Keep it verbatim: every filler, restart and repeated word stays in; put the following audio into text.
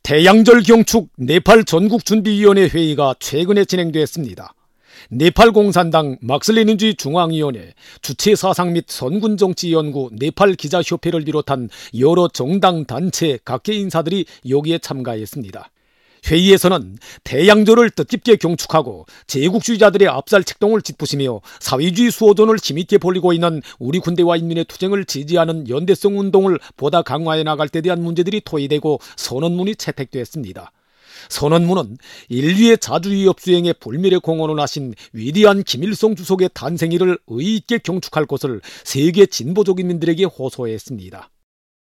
태양절 경축 네팔 전국준비위원회 회의가 최근에 진행됐습니다. 네팔 공산당 막슬레닌주의 중앙위원회, 주체사상 및 선군정치연구 네팔 기자협회를 비롯한 여러 정당, 단체, 각계 인사들이 여기에 참가했습니다. 회의에서는 태양절을 뜻깊게 경축하고 제국주의자들의 압살 책동을 짚으시며 사회주의 수호전을 힘있게 벌이고 있는 우리 군대와 인민의 투쟁을 지지하는 연대성 운동을 보다 강화해 나갈 때 대한 문제들이 토의되고 선언문이 채택됐습니다. 선언문은 인류의 자주위협 수행에 불멸의 공헌을 하신 위대한 김일성 주석의 탄생일을 의의 있게 경축할 것을 세계 진보적 인민들에게 호소했습니다.